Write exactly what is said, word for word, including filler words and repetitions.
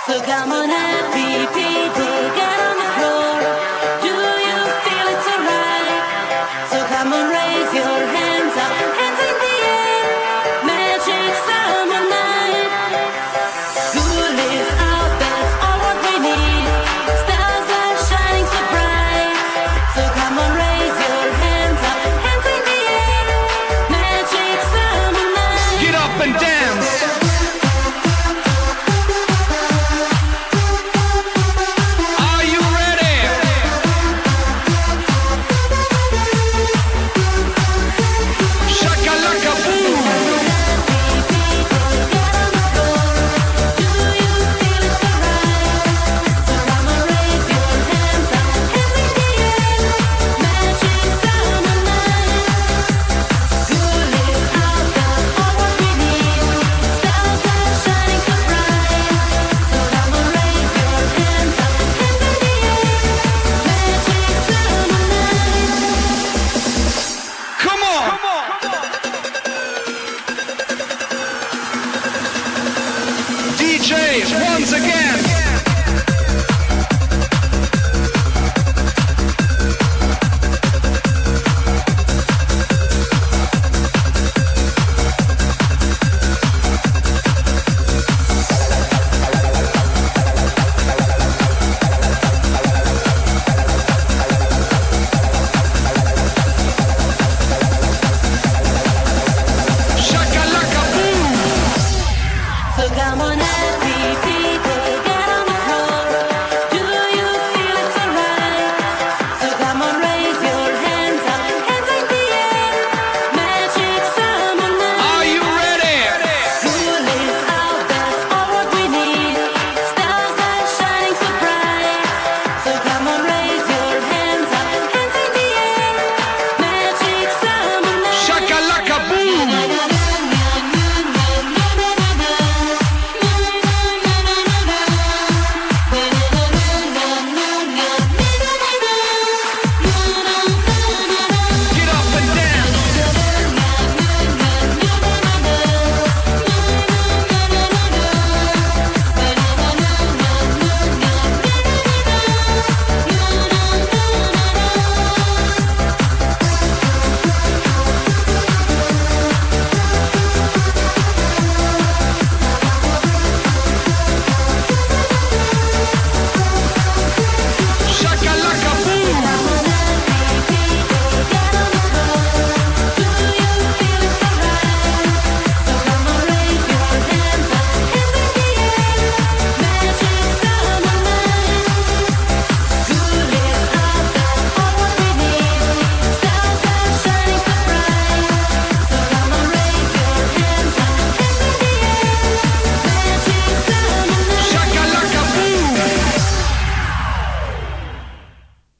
So come on, happy people, get on the floor. Do you feel it's alright? So come on, raise your hands up, hands in the air. Magic summer night. School is out, that's all what we need. Stars are shining so bright. So come on, raise your hands up, hands in the air. Magic summer night. Get up and dance. D J, once again.